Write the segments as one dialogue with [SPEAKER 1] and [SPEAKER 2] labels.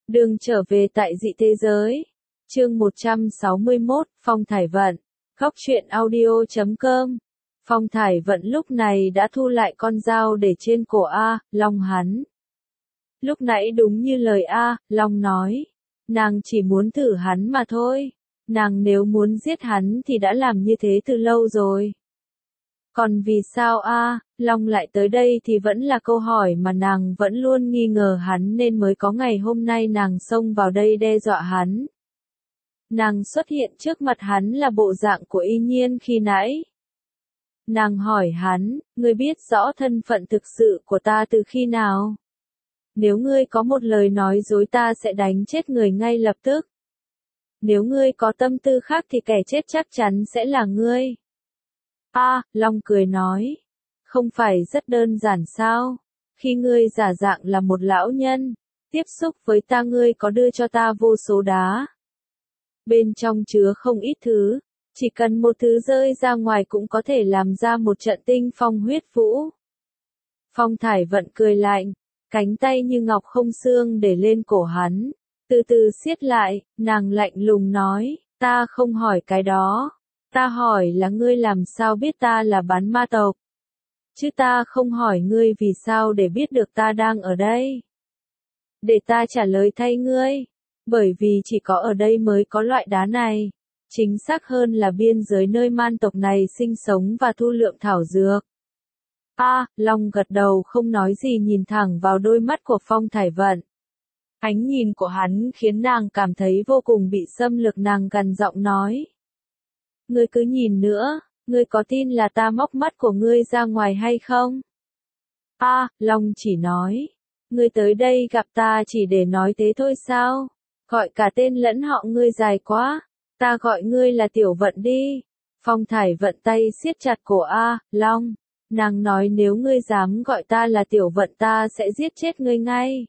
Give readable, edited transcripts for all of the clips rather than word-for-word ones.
[SPEAKER 1] Đường trở về tại dị thế giới. Chương 161, Phong Thải Vận. Góc truyện audio.com. Phong Thải Vận lúc này đã thu lại con dao để trên cổ A, Long hắn. Lúc nãy đúng như lời A, Long nói. Nàng chỉ muốn thử hắn mà thôi. Nàng nếu muốn giết hắn thì đã làm như thế từ lâu rồi. Còn vì sao A, Long lại tới đây thì vẫn là câu hỏi mà nàng vẫn luôn nghi ngờ hắn nên mới có ngày hôm nay nàng xông vào đây đe dọa hắn. Nàng xuất hiện trước mặt hắn là bộ dạng của Y Nhiên khi nãy. Nàng hỏi hắn, ngươi biết rõ thân phận thực sự của ta từ khi nào? Nếu ngươi có một lời nói dối ta sẽ đánh chết người ngay lập tức. Nếu ngươi có tâm tư khác thì kẻ chết chắc chắn sẽ là ngươi. Long cười nói. Không phải rất đơn giản sao? Khi ngươi giả dạng là một lão nhân, tiếp xúc với ta ngươi có đưa cho ta vô số đá. Bên trong chứa không ít thứ, chỉ cần một thứ rơi ra ngoài cũng có thể làm ra một trận tinh phong huyết vũ. Phong Thải Vận cười lạnh, cánh tay như ngọc không xương để lên cổ hắn, từ từ siết lại, nàng lạnh lùng nói, ta không hỏi cái đó. Ta hỏi là ngươi làm sao biết ta là bán ma tộc. Chứ ta không hỏi ngươi vì sao để biết được ta đang ở đây. Để ta trả lời thay ngươi. Bởi vì chỉ có ở đây mới có loại đá này. Chính xác hơn là biên giới nơi man tộc này sinh sống và thu lượm thảo dược. Long gật đầu không nói gì nhìn thẳng vào đôi mắt của Phong Thải Vận. Ánh nhìn của hắn khiến nàng cảm thấy vô cùng bị xâm lược, nàng gằn giọng nói. Ngươi cứ nhìn nữa, ngươi có tin là ta móc mắt của ngươi ra ngoài hay không? Long chỉ nói. Ngươi tới đây gặp ta chỉ để nói thế thôi sao? Gọi cả tên lẫn họ ngươi dài quá. Ta gọi ngươi là Tiểu Vận đi. Phong Thải Vận tay siết chặt cổ Long. Nàng nói nếu ngươi dám gọi ta là Tiểu Vận ta sẽ giết chết ngươi ngay.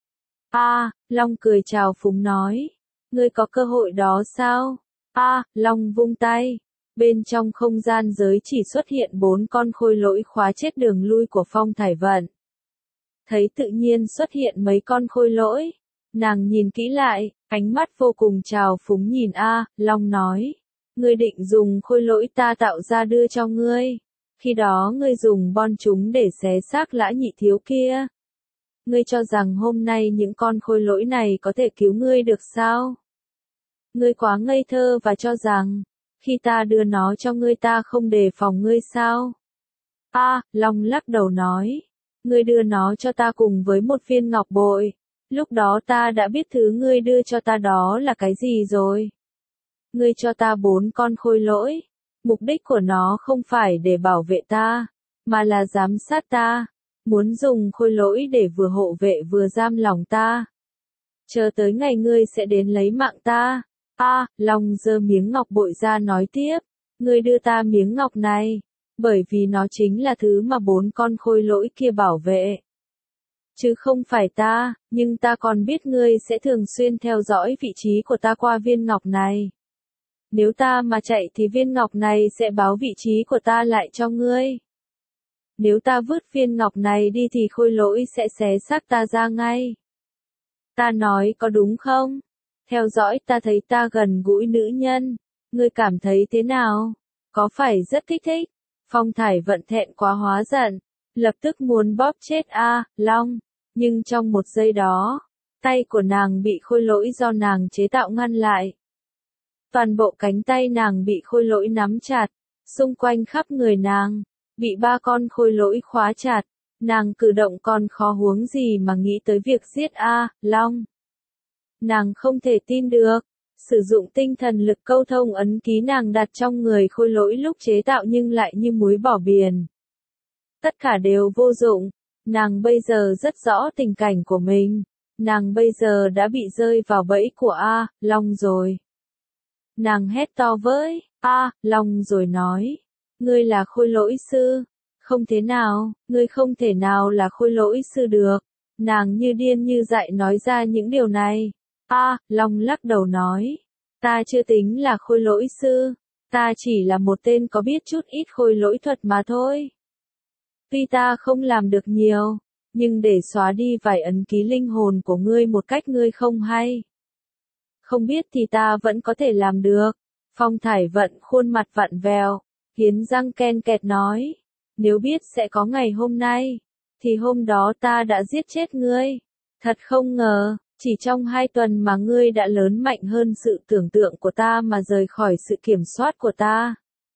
[SPEAKER 1] Long cười chào phúng nói. Ngươi có cơ hội đó sao? Long vung tay. Bên trong không gian giới chỉ xuất hiện 4 con khôi lỗi khóa chết đường lui của Phong Thải Vận. Thấy tự nhiên xuất hiện mấy con khôi lỗi. Nàng nhìn kỹ lại, ánh mắt vô cùng trào phúng nhìn Long nói. Ngươi định dùng khôi lỗi ta tạo ra đưa cho ngươi. Khi đó ngươi dùng bon chúng để xé xác Lã Nhị Thiếu kia. Ngươi cho rằng hôm nay những con khôi lỗi này có thể cứu ngươi được sao? Ngươi quá ngây thơ và cho rằng, khi ta đưa nó cho ngươi ta không đề phòng ngươi sao? Long lắc đầu nói. Ngươi đưa nó cho ta cùng với một viên ngọc bội. Lúc đó ta đã biết thứ ngươi đưa cho ta đó là cái gì rồi. Ngươi cho ta 4 con khôi lỗi. Mục đích của nó không phải để bảo vệ ta, mà là giám sát ta. Muốn dùng khôi lỗi để vừa hộ vệ vừa giam lòng ta. Chờ tới ngày ngươi sẽ đến lấy mạng ta. Long giơ miếng ngọc bội ra nói tiếp. Ngươi đưa ta miếng ngọc này, bởi vì nó chính là thứ mà 4 con khôi lỗi kia bảo vệ. Chứ không phải ta, nhưng ta còn biết ngươi sẽ thường xuyên theo dõi vị trí của ta qua viên ngọc này. Nếu ta mà chạy thì viên ngọc này sẽ báo vị trí của ta lại cho ngươi. Nếu ta vứt viên ngọc này đi thì khôi lỗi sẽ xé xác ta ra ngay. Ta nói có đúng không? Theo dõi ta thấy ta gần gũi nữ nhân. Ngươi cảm thấy thế nào? Có phải rất thích thích? Phong Thải Vận thẹn quá hóa giận. Lập tức muốn bóp chết Long. Nhưng trong một giây đó, tay của nàng bị khôi lỗi do nàng chế tạo ngăn lại. Toàn bộ cánh tay nàng bị khôi lỗi nắm chặt. Xung quanh khắp người nàng, bị 3 con khôi lỗi khóa chặt. Nàng cử động còn khó huống gì mà nghĩ tới việc giết Long. Nàng không thể tin được. Sử dụng tinh thần lực câu thông ấn ký nàng đặt trong người khôi lỗi lúc chế tạo nhưng lại như muối bỏ biển. Tất cả đều vô dụng. Nàng bây giờ rất rõ tình cảnh của mình. Nàng bây giờ đã bị rơi vào bẫy của Long rồi. Nàng hét to với Long rồi nói. Ngươi là khôi lỗi sư. Không thế nào, ngươi không thể nào là khôi lỗi sư được. Nàng như điên như dại nói ra những điều này. Long lắc đầu nói. Ta chưa tính là khôi lỗi sư. Ta chỉ là một tên có biết chút ít khôi lỗi thuật mà thôi. Tuy ta không làm được nhiều, nhưng để xóa đi vài ấn ký linh hồn của ngươi một cách ngươi không hay. Không biết thì ta vẫn có thể làm được. Phong Thải Vận khuôn mặt vặn vẹo, nghiến răng ken kẹt nói. Nếu biết sẽ có ngày hôm nay, thì hôm đó ta đã giết chết ngươi. Thật không ngờ, chỉ trong 2 tuần mà ngươi đã lớn mạnh hơn sự tưởng tượng của ta mà rời khỏi sự kiểm soát của ta.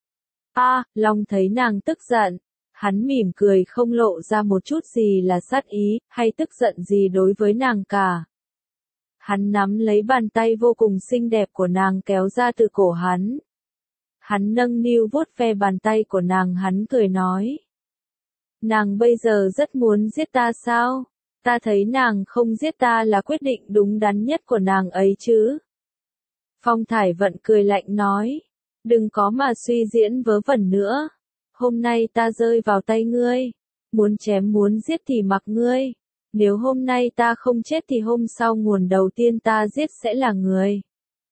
[SPEAKER 1] Long thấy nàng tức giận. Hắn mỉm cười không lộ ra một chút gì là sát ý, hay tức giận gì đối với nàng cả. Hắn nắm lấy bàn tay vô cùng xinh đẹp của nàng kéo ra từ cổ hắn. Hắn nâng niu vuốt ve bàn tay của nàng, hắn cười nói. Nàng bây giờ rất muốn giết ta sao? Ta thấy nàng không giết ta là quyết định đúng đắn nhất của nàng ấy chứ. Phong Thải Vận cười lạnh nói. Đừng có mà suy diễn vớ vẩn nữa. Hôm nay ta rơi vào tay ngươi. Muốn chém muốn giết thì mặc ngươi. Nếu hôm nay ta không chết thì hôm sau nguồn đầu tiên ta giết sẽ là người.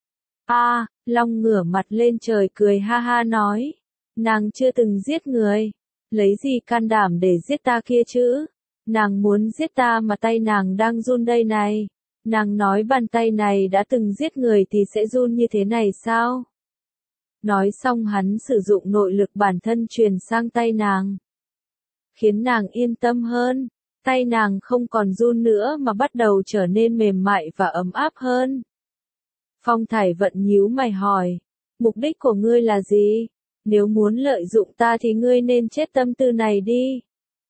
[SPEAKER 1] Long ngửa mặt lên trời cười ha ha nói. Nàng chưa từng giết người. Lấy gì can đảm để giết ta kia chứ? Nàng muốn giết ta mà tay nàng đang run đây này. Nàng nói bàn tay này đã từng giết người thì sẽ run như thế này sao? Nói xong hắn sử dụng nội lực bản thân truyền sang tay nàng. Khiến nàng yên tâm hơn. Tay nàng không còn run nữa mà bắt đầu trở nên mềm mại và ấm áp hơn. Phong Thải Vận nhíu mày hỏi. Mục đích của ngươi là gì? Nếu muốn lợi dụng ta thì ngươi nên chết tâm tư này đi.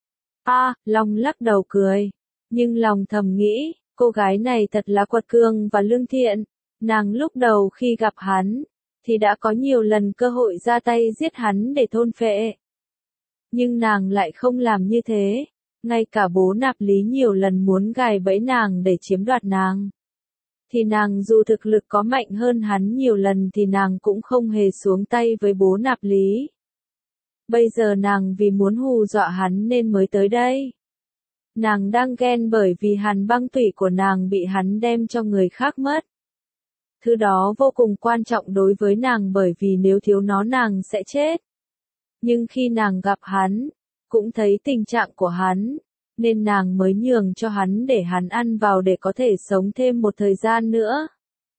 [SPEAKER 1] Long lắc đầu cười. Nhưng lòng thầm nghĩ, cô gái này thật là quật cường và lương thiện. Nàng lúc đầu khi gặp hắn, thì đã có nhiều lần cơ hội ra tay giết hắn để thôn phệ. Nhưng nàng lại không làm như thế. Ngay cả bố Nạp Lý nhiều lần muốn gài bẫy nàng để chiếm đoạt nàng. Thì nàng dù thực lực có mạnh hơn hắn nhiều lần thì nàng cũng không hề xuống tay với bố Nạp Lý. Bây giờ nàng vì muốn hù dọa hắn nên mới tới đây. Nàng đang ghen bởi vì hàn băng tủy của nàng bị hắn đem cho người khác mất. Thứ đó vô cùng quan trọng đối với nàng bởi vì nếu thiếu nó nàng sẽ chết. Nhưng khi nàng gặp hắn, cũng thấy tình trạng của hắn, nên nàng mới nhường cho hắn để hắn ăn vào để có thể sống thêm một thời gian nữa.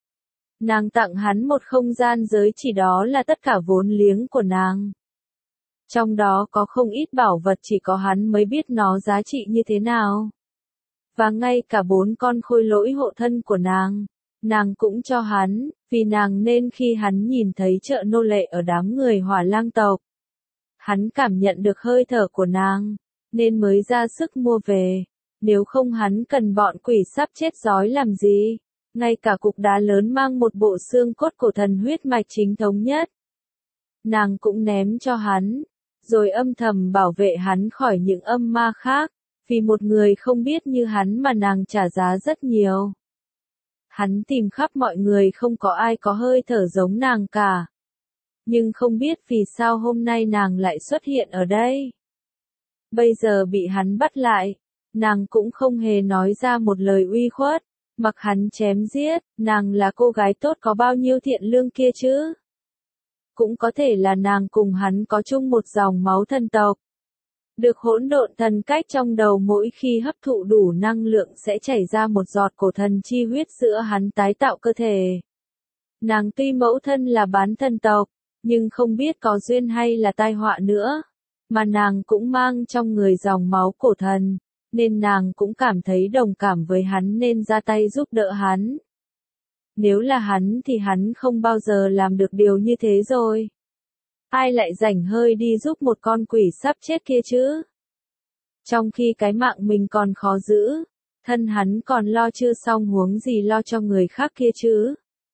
[SPEAKER 1] Nàng tặng hắn một không gian giới chỉ, đó là tất cả vốn liếng của nàng. Trong đó có không ít bảo vật chỉ có hắn mới biết nó giá trị như thế nào. Và ngay cả 4 con khôi lỗi hộ thân của nàng cũng cho hắn, vì nàng nên khi hắn nhìn thấy chợ nô lệ ở đám người Hỏa Lang tộc, hắn cảm nhận được hơi thở của nàng, nên mới ra sức mua về. Nếu không hắn cần bọn quỷ sắp chết đói làm gì? Ngay cả cục đá lớn mang một bộ xương cốt cổ thần huyết mạch chính thống nhất, nàng cũng ném cho hắn, rồi âm thầm bảo vệ hắn khỏi những âm ma khác. Vì một người không biết như hắn mà nàng trả giá rất nhiều. Hắn tìm khắp mọi người không có ai có hơi thở giống nàng cả. Nhưng không biết vì sao hôm nay nàng lại xuất hiện ở đây. Bây giờ bị hắn bắt lại, nàng cũng không hề nói ra một lời uy khuất, mặc hắn chém giết. Nàng là cô gái tốt có bao nhiêu thiện lương kia chứ? Cũng có thể là nàng cùng hắn có chung một dòng máu thần tộc. Được hỗn độn thần cách trong đầu, mỗi khi hấp thụ đủ năng lượng sẽ chảy ra một giọt cổ thần chi huyết giữa hắn tái tạo cơ thể. Nàng tuy mẫu thân là bán thần tộc, nhưng không biết có duyên hay là tai họa nữa, mà nàng cũng mang trong người dòng máu cổ thần, nên nàng cũng cảm thấy đồng cảm với hắn nên ra tay giúp đỡ hắn. Nếu là hắn thì hắn không bao giờ làm được điều như thế rồi. Ai lại rảnh hơi đi giúp một con quỷ sắp chết kia chứ? Trong khi cái mạng mình còn khó giữ, thân hắn còn lo chưa xong huống gì lo cho người khác kia chứ?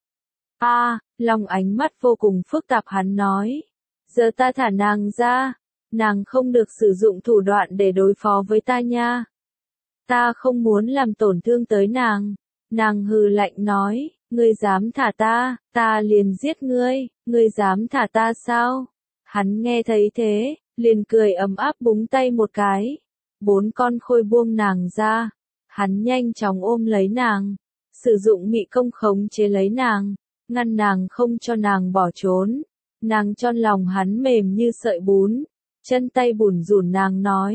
[SPEAKER 1] Long ánh mắt vô cùng phức tạp, hắn nói. Giờ ta thả nàng ra, nàng không được sử dụng thủ đoạn để đối phó với ta nha. Ta không muốn làm tổn thương tới nàng. Nàng hừ lạnh nói, ngươi dám thả ta liền giết ngươi, ngươi dám thả ta sao? Hắn nghe thấy thế, liền cười ấm áp búng tay một cái. 4 con khôi buông nàng ra. Hắn nhanh chóng ôm lấy nàng, sử dụng mị công khống chế lấy nàng, ngăn nàng không cho nàng bỏ trốn. Nàng trong lòng hắn mềm như sợi bún, chân tay bủn rủn, nàng nói,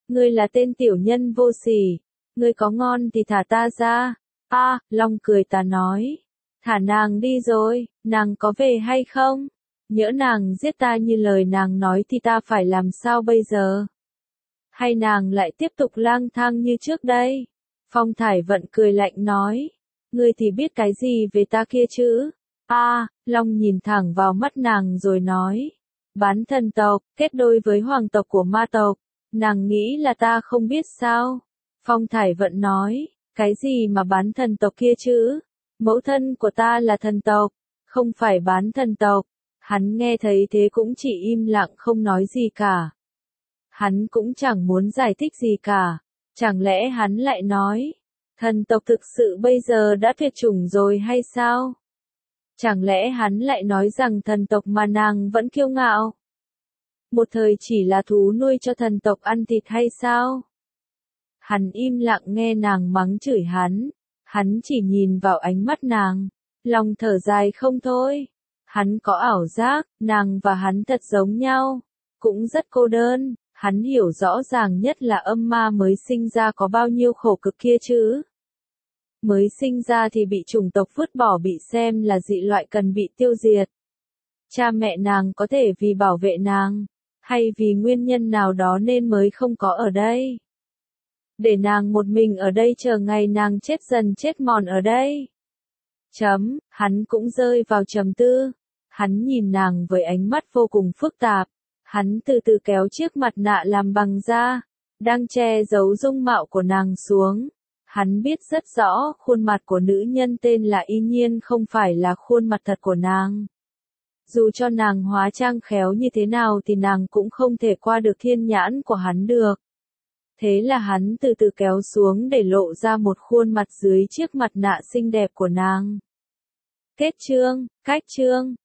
[SPEAKER 1] Ngươi là tên tiểu nhân vô sỉ, ngươi có ngon thì thả ta ra. Long cười ta nói, thả nàng đi rồi, nàng có về hay không? Nhỡ nàng giết ta như lời nàng nói thì ta phải làm sao bây giờ? Hay nàng lại tiếp tục lang thang như trước đây? Phong Thải Vận cười lạnh nói, ngươi thì biết cái gì về ta kia chứ? Long nhìn thẳng vào mắt nàng rồi nói, bán thần tộc, kết đôi với hoàng tộc của ma tộc, nàng nghĩ là ta không biết sao? Phong Thải Vận nói, cái gì mà bán thần tộc kia chứ? Mẫu thân của ta là thần tộc, không phải bán thần tộc. Hắn nghe thấy thế cũng chỉ im lặng không nói gì cả. Hắn cũng chẳng muốn giải thích gì cả. Chẳng lẽ hắn lại nói, thần tộc thực sự bây giờ đã tuyệt chủng rồi hay sao? Chẳng lẽ hắn lại nói rằng thần tộc mà nàng vẫn kiêu ngạo? Một thời chỉ là thú nuôi cho thần tộc ăn thịt hay sao? Hắn im lặng nghe nàng mắng chửi hắn. Hắn chỉ nhìn vào ánh mắt nàng. Lòng thở dài không thôi. Hắn có ảo giác, nàng và hắn thật giống nhau. Cũng rất cô đơn. Hắn hiểu rõ ràng nhất là âm ma mới sinh ra có bao nhiêu khổ cực kia chứ. Mới sinh ra thì bị chủng tộc vứt bỏ, bị xem là dị loại cần bị tiêu diệt. Cha mẹ nàng có thể vì bảo vệ nàng, hay vì nguyên nhân nào đó nên mới không có ở đây. Để nàng một mình ở đây chờ ngày nàng chết dần chết mòn ở đây. Hắn cũng rơi vào trầm tư. Hắn nhìn nàng với ánh mắt vô cùng phức tạp. Hắn từ từ kéo chiếc mặt nạ làm bằng da, đang che giấu dung mạo của nàng xuống. Hắn biết rất rõ khuôn mặt của nữ nhân tên là Y Nhiên không phải là khuôn mặt thật của nàng. Dù cho nàng hóa trang khéo như thế nào thì nàng cũng không thể qua được thiên nhãn của hắn được. Thế là hắn từ từ kéo xuống để lộ ra một khuôn mặt dưới chiếc mặt nạ xinh đẹp của nàng. Kết chương, cách chương.